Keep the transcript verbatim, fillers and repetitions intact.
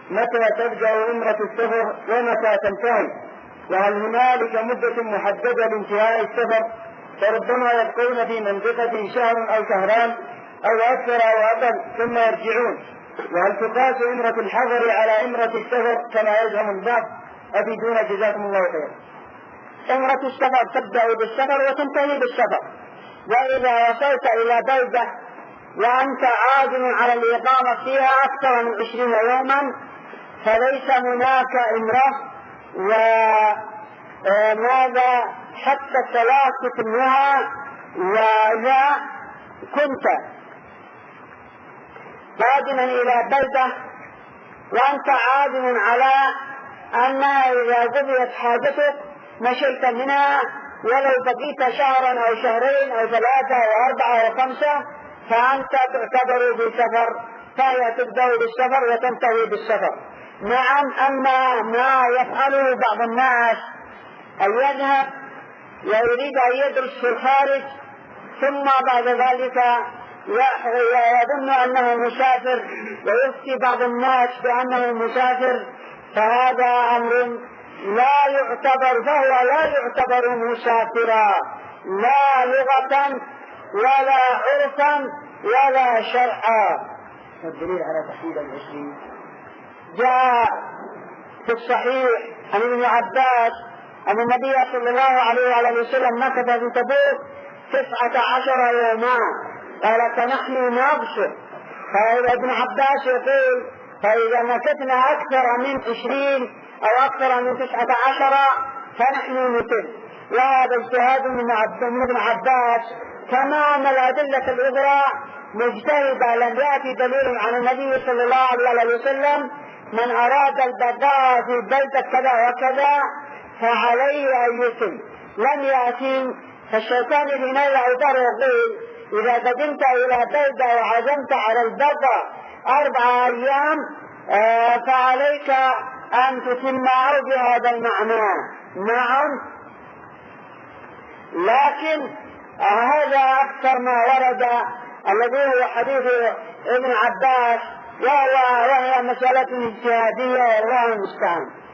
متى تبدأ عمرة السفر ومتى تنتهي؟ وهل هنالك مدة محددة لانتهاء السفر؟ فربما يبقون في منطقة شهر أو شهران أو أكثر أو أقل ثم يرجعون. وهل تقاس عمرة الحضر على عمرة السفر كما يزعم البعض؟ أفيدونا جزاكم الله خيرا. عمرة السفر تبدأ بالسفر وتنتهي بالسفر، وإذا وصلت إلى بلدة وأنت عازم على الإقامة فيها أكثر من عشرين يوما فليس هناك عمرة، وماذا حتى الثلاث تتمها. وإذا كنت قادما إلى بلدة وأنت عازم على أنها إذا قضيت حاجتك مشيت منها ولو بقيت شهرا أو شهرين أو ثلاثة أو أربعة أو خمسة فأنت تعتبر بسفر، فهي تبدأ بالسفر وتنتهي بالسفر. نعم، أما ما يفعله بعض الناس أن يذهب ويريد أن يدرس في الخارج ثم بعد ذلك يظن أنه مسافر ويفتي بعض الناس بأنه مسافر، فهذا أمر لا يعتبر، فهو لا يعتبر مسافرا لا لغة ولا عرفا ولا شرعا. الدليل على تحديد العشرين جاء في الصحيح عن ابن عباس أن النبي صلى الله عليه وسلم مكث في تبوك تسعة عشر يوما، قال فنحن نبصر. فإذا ابن عباس يقول فإذا مكثنا أكثر من عشرين أو أكثر من تسعة عشر فنحن نتم. وهذا اجتهاد من ابن عباس تمام الأدلة الأخرى مجتهدة، لم يأتي دليل عن النبي صلى الله عليه وسلم من أراد البقاء في بلدة كذا وكذا فعليه أن يتم، لم يأتي. فالشيطان بن عبر يقول إذا قدمت إلى بلدة وعزمت على البقاء أربعة أيام آه فعليك أن تتمه بهذا المعنى. نعم، لكن هذا أكثر ما ورد الذي هو حديث ابن عباس، وهي مسألة اجتهادية والله المستعان.